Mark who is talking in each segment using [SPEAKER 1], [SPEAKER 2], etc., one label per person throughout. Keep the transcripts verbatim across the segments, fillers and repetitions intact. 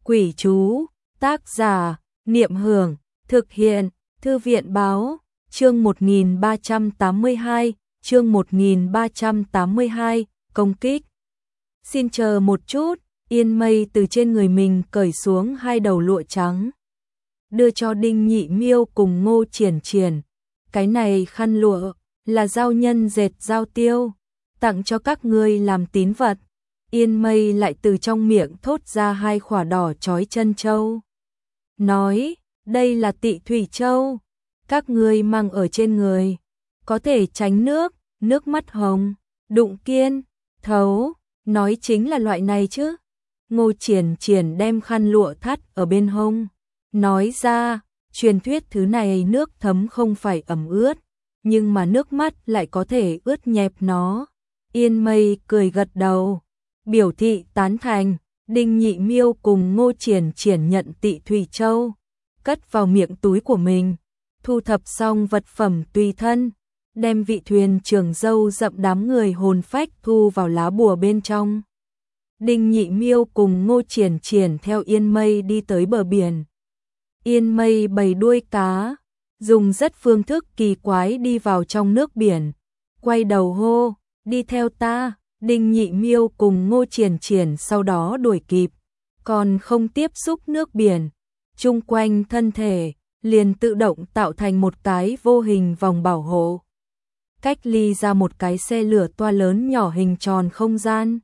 [SPEAKER 1] Quỷ chú, tác giả, Niệm Hưởng, thực hiện, Thư viện báo, chương một nghìn ba trăm tám mươi hai, chương một nghìn ba trăm tám mươi hai, công kích. Xin chờ một chút, Yên Mây từ trên người mình cởi xuống hai đầu lụa trắng, đưa cho Đinh Nhị Miêu cùng Ngô Triển Triển. Cái này khăn lụa là giao nhân dệt giao tiêu, tặng cho các ngươi làm tín vật. Yên Mây lại từ trong miệng thốt ra hai khỏa đỏ chói chân châu, nói, đây là Tị Thủy Châu, các ngươi mang ở trên người, có thể tránh nước, nước mắt hồng, đụng kiên, thấu, nói chính là loại này chứ. Ngô Triển Triển đem khăn lụa thắt ở bên hông, nói ra, truyền thuyết thứ này nước thấm không phải ẩm ướt, nhưng mà nước mắt lại có thể ướt nhẹp nó. Yên Mây cười gật đầu, biểu thị tán thành. Đinh Nhị Miêu cùng Ngô Triển Triển nhận Tị Thủy Châu, cất vào miệng túi của mình, thu thập xong vật phẩm tùy thân, đem vị thuyền trưởng dâu rậm đám người hồn phách thu vào lá bùa bên trong. Đinh Nhị Miêu cùng Ngô Triển Triển theo Yên Mây đi tới bờ biển. Yên Mây bày đuôi cá, dùng rất phương thức kỳ quái đi vào trong nước biển, quay đầu hô, đi theo ta. Đinh Nhị Miêu cùng Ngô Triển Triển sau đó đuổi kịp, còn không tiếp xúc nước biển, chung quanh thân thể liền tự động tạo thành một cái vô hình vòng bảo hộ, cách ly ra một cái xe lửa toa lớn nhỏ hình tròn không gian.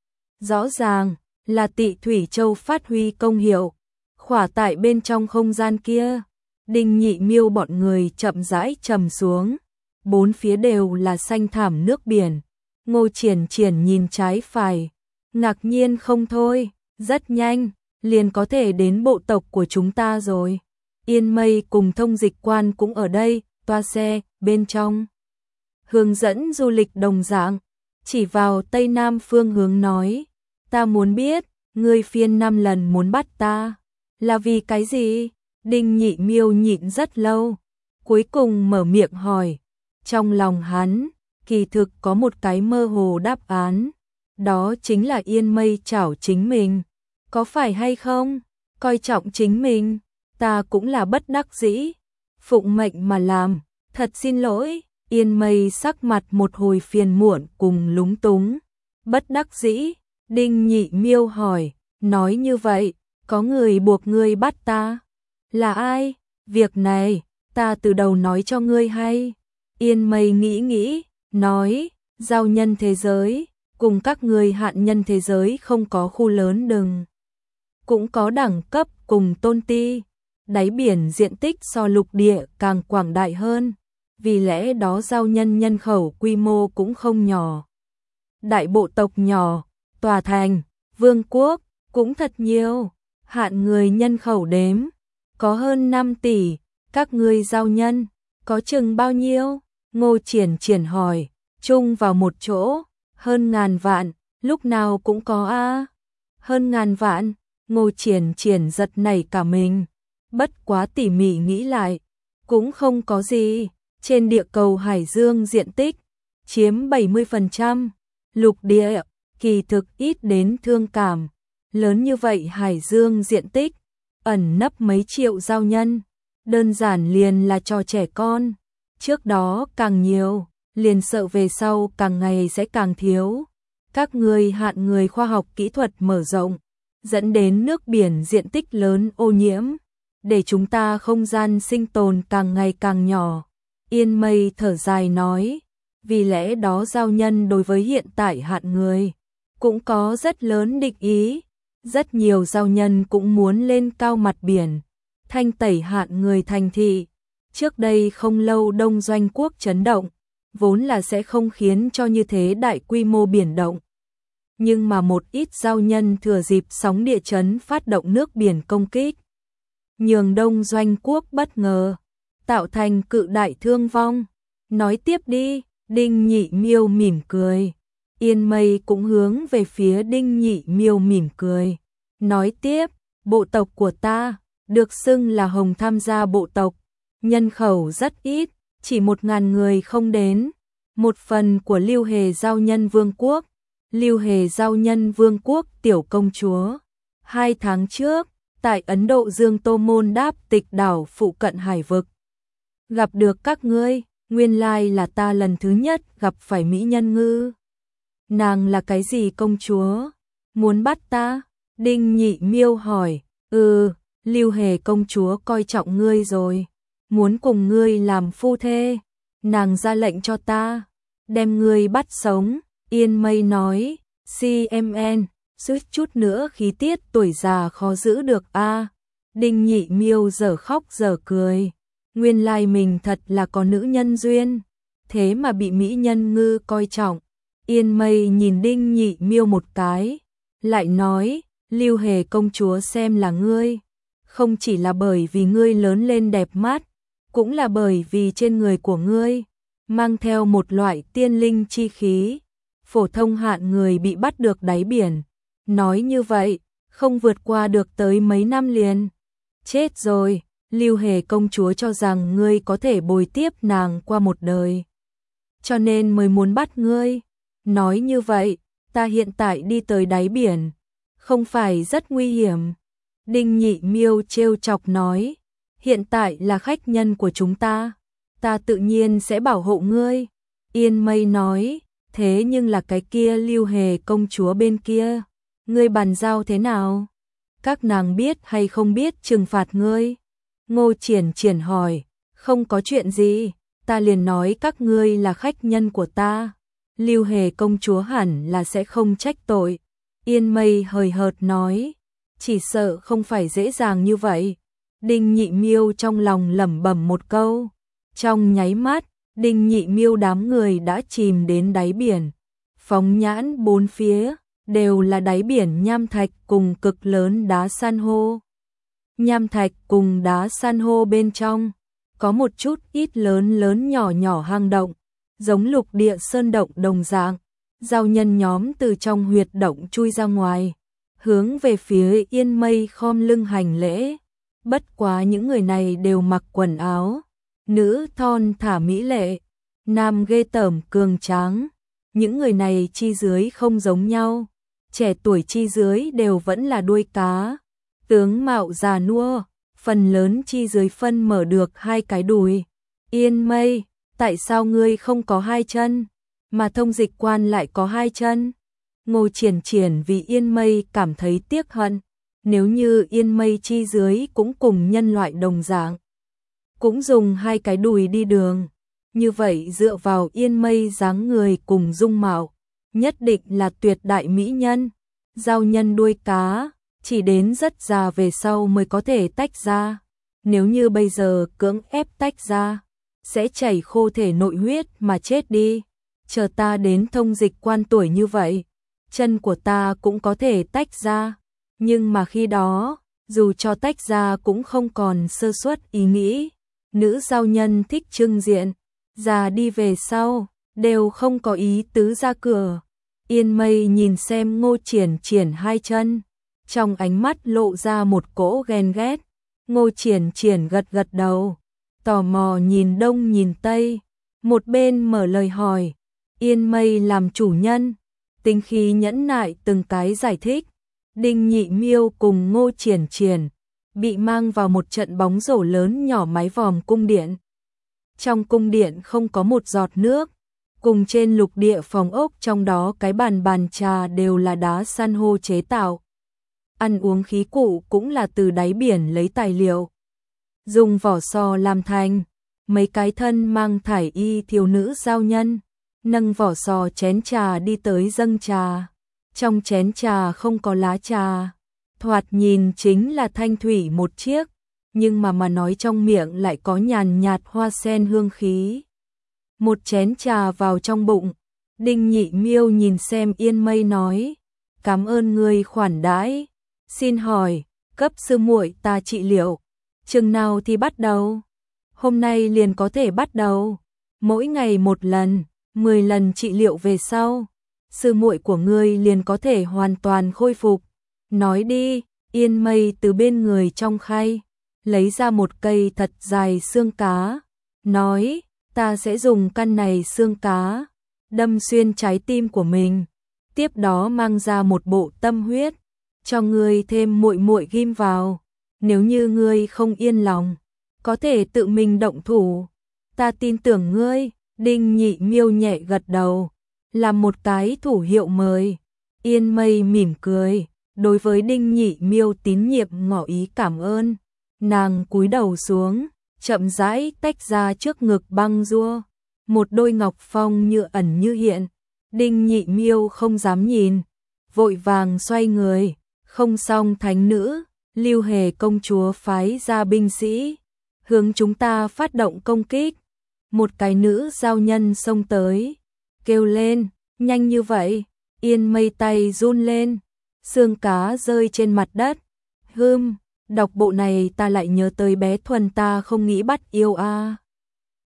[SPEAKER 1] Rõ ràng là Tị Thủy Châu phát huy công hiệu, khỏa tại bên trong không gian kia. Đinh Nhị Miêu bọn người chậm rãi trầm xuống, bốn phía đều là xanh thảm nước biển. Ngô Triển Triển nhìn trái phải, ngạc nhiên không thôi, rất nhanh, liền có thể đến bộ tộc của chúng ta rồi. Yên Mây cùng thông dịch quan cũng ở đây, toa xe, bên trong. Hướng dẫn du lịch đồng dạng, chỉ vào tây nam phương hướng nói, ta muốn biết, ngươi phiên năm lần muốn bắt ta, là vì cái gì? Đinh Nhị Miêu nhịn rất lâu, cuối cùng mở miệng hỏi, trong lòng hắn kỳ thực có một cái mơ hồ đáp án, đó chính là Yên Mây chảo chính mình, có phải hay không? Coi trọng chính mình, ta cũng là bất đắc dĩ, phụng mệnh mà làm, thật xin lỗi. Yên Mây sắc mặt một hồi phiền muộn cùng lúng túng, bất đắc dĩ. Đinh Nhị Miêu hỏi, nói như vậy, có người buộc ngươi bắt ta, là ai? Việc này, ta từ đầu nói cho ngươi hay. Yên Mây nghĩ nghĩ, nói, giao nhân thế giới, cùng các người hạn nhân thế giới không có khu lớn đừng. Cũng có đẳng cấp cùng tôn ti, đáy biển diện tích so lục địa càng quảng đại hơn, vì lẽ đó giao nhân nhân khẩu quy mô cũng không nhỏ. Đại bộ tộc nhỏ, tòa thành, vương quốc, cũng thật nhiều, hạn người nhân khẩu đếm, có hơn năm tỷ, các ngươi giao nhân, có chừng bao nhiêu? Ngô Triển Triển hỏi, chung vào một chỗ, hơn ngàn vạn, lúc nào cũng có a. Hơn ngàn vạn, Ngô Triển Triển giật nảy cả mình, bất quá tỉ mỉ nghĩ lại, cũng không có gì, trên địa cầu hải dương diện tích, chiếm bảy mươi phần trăm, lục địa, kỳ thực ít đến thương cảm, lớn như vậy hải dương diện tích, ẩn nấp mấy triệu giao nhân, đơn giản liền là cho trẻ con. Trước đó càng nhiều, liền sợ về sau càng ngày sẽ càng thiếu. Các người hạn người khoa học kỹ thuật mở rộng, dẫn đến nước biển diện tích lớn ô nhiễm, để chúng ta không gian sinh tồn càng ngày càng nhỏ. Yên Mây thở dài nói, vì lẽ đó giao nhân đối với hiện tại hạn người, cũng có rất lớn địch ý. Rất nhiều giao nhân cũng muốn lên cao mặt biển, thanh tẩy hạn người thành thị. Trước đây không lâu Đông Doanh quốc chấn động, vốn là sẽ không khiến cho như thế đại quy mô biển động. Nhưng mà một ít giao nhân thừa dịp sóng địa chấn phát động nước biển công kích, nhường Đông Doanh quốc bất ngờ, tạo thành cự đại thương vong. Nói tiếp đi, Đinh Nhị Miêu mỉm cười. Yên Mây cũng hướng về phía Đinh Nhị Miêu mỉm cười. Nói tiếp, bộ tộc của ta, được xưng là Hồng tham gia bộ tộc. Nhân khẩu rất ít, chỉ một ngàn người không đến. Một phần của Lưu Hề Giao Nhân Vương quốc. Lưu Hề Giao Nhân Vương quốc tiểu công chúa. Hai tháng trước, tại Ấn Độ Dương Tô Môn Đáp Tịch đảo phụ cận hải vực. Gặp được các ngươi, nguyên lai là ta lần thứ nhất gặp phải mỹ nhân ngư. Nàng là cái gì công chúa? Muốn bắt ta? Đinh Nhị Miêu hỏi. Ừ, Lưu Hề công chúa coi trọng ngươi rồi, muốn cùng ngươi làm phu thê. Nàng ra lệnh cho ta, đem ngươi bắt sống. Yên Mây nói, xê em en, suýt chút nữa khí tiết tuổi già khó giữ được a. Đinh Nhị Miêu giờ khóc giờ cười, nguyên lai mình thật là có nữ nhân duyên, thế mà bị mỹ nhân ngư coi trọng. Yên Mây nhìn Đinh Nhị Miêu một cái, lại nói, Lưu Hề công chúa xem là ngươi, không chỉ là bởi vì ngươi lớn lên đẹp mắt, cũng là bởi vì trên người của ngươi mang theo một loại tiên linh chi khí, phổ thông hạn người bị bắt được đáy biển, nói như vậy, không vượt qua được tới mấy năm liền. Chết rồi, Lưu Hề công chúa cho rằng ngươi có thể bồi tiếp nàng qua một đời, cho nên mới muốn bắt ngươi. Nói như vậy, ta hiện tại đi tới đáy biển, không phải rất nguy hiểm? Đinh Nhị Miêu trêu chọc nói, hiện tại là khách nhân của chúng ta, ta tự nhiên sẽ bảo hộ ngươi. Yên Mây nói, thế nhưng là cái kia Lưu Hề công chúa bên kia, ngươi bàn giao thế nào? Các nàng biết hay không biết trừng phạt ngươi? Ngô Triển Triển hỏi, không có chuyện gì, ta liền nói các ngươi là khách nhân của ta, Lưu Hề công chúa hẳn là sẽ không trách tội. Yên Mây hời hợt nói, chỉ sợ không phải dễ dàng như vậy. Đinh Nhị Miêu trong lòng lẩm bẩm một câu, trong nháy mắt, Đinh Nhị Miêu đám người đã chìm đến đáy biển, phóng nhãn bốn phía, đều là đáy biển nham thạch cùng cực lớn đá san hô. Nham thạch cùng đá san hô bên trong, có một chút ít lớn lớn nhỏ nhỏ hang động, giống lục địa sơn động đồng dạng. Giao nhân nhóm từ trong huyệt động chui ra ngoài, hướng về phía Yên Mây khom lưng hành lễ. Bất quá những người này đều mặc quần áo, nữ thon thả mỹ lệ, nam ghê tởm cường tráng. Những người này chi dưới không giống nhau, trẻ tuổi chi dưới đều vẫn là đuôi cá, tướng mạo già nua, phần lớn chi dưới phân mở được hai cái đùi. Yên Mây, tại sao ngươi không có hai chân, mà Thông Dịch Quan lại có hai chân? Ngô Triển Triển vì Yên Mây cảm thấy tiếc hận, nếu như Yên Mây chi dưới cũng cùng nhân loại đồng dạng, cũng dùng hai cái đùi đi đường, như vậy dựa vào Yên Mây dáng người cùng dung mạo, nhất định là tuyệt đại mỹ nhân. Giao nhân đuôi cá, chỉ đến rất già về sau mới có thể tách ra, nếu như bây giờ cưỡng ép tách ra, sẽ chảy khô thể nội huyết mà chết đi. Chờ ta đến Thông Dịch Quan tuổi như vậy, chân của ta cũng có thể tách ra, nhưng mà khi đó, dù cho tách ra cũng không còn sơ suất ý nghĩ. Nữ giao nhân thích trưng diện, già đi về sau, đều không có ý tứ ra cửa. Yên Mây nhìn xem Ngô Triển Triển hai chân, trong ánh mắt lộ ra một cỗ ghen ghét. Ngô Triển Triển gật gật đầu, tò mò nhìn đông nhìn tây, một bên mở lời hỏi. Yên Mây làm chủ nhân, tính khí nhẫn nại từng cái giải thích. Đinh Nhị Miêu cùng Ngô Triển Triển bị mang vào một trận bóng rổ lớn nhỏ mái vòm cung điện. Trong cung điện không có một giọt nước, cùng trên lục địa phòng ốc trong đó cái bàn bàn trà đều là đá san hô chế tạo. Ăn uống khí cụ cũng là từ đáy biển lấy tài liệu, dùng vỏ sò làm thành. Mấy cái thân mang thải y thiếu nữ giao nhân nâng vỏ sò chén trà đi tới dâng trà. Trong chén trà không có lá trà, thoạt nhìn chính là thanh thủy một chiếc, nhưng mà mà nói trong miệng lại có nhàn nhạt hoa sen hương khí. Một chén trà vào trong bụng, Đinh Nhị Miêu nhìn xem Yên Mây nói, cảm ơn ngươi khoản đãi, xin hỏi, cấp sư muội ta trị liệu, chừng nào thì bắt đầu? Hôm nay liền có thể bắt đầu, mỗi ngày một lần, mười lần trị liệu về sau, sư muội của ngươi liền có thể hoàn toàn khôi phục. Nói đi. Yên Mây từ bên người trong khay lấy ra một cây thật dài xương cá, nói, ta sẽ dùng căn này xương cá đâm xuyên trái tim của mình, tiếp đó mang ra một bộ tâm huyết, cho ngươi thêm muội muội ghim vào, nếu như ngươi không yên lòng, có thể tự mình động thủ, ta tin tưởng ngươi. Đinh Nhị Miêu nhẹ gật đầu, là một cái thủ hiệu mời. Yên Mây mỉm cười, đối với Đinh Nhị Miêu tín nhiệm ngỏ ý cảm ơn. Nàng cúi đầu xuống, chậm rãi tách ra trước ngực băng rua, một đôi ngọc phong như ẩn như hiện. Đinh Nhị Miêu không dám nhìn, vội vàng xoay người. Không xong thánh nữ, Lưu Hề công chúa phái ra binh sĩ, hướng chúng ta phát động công kích. Một cái nữ giao nhân xông tới, kêu lên, nhanh như vậy. Yên Mây tay run lên, xương cá rơi trên mặt đất. Hừm, đọc bộ này ta lại nhớ tới bé Thuần ta không nghĩ bắt yêu a. À.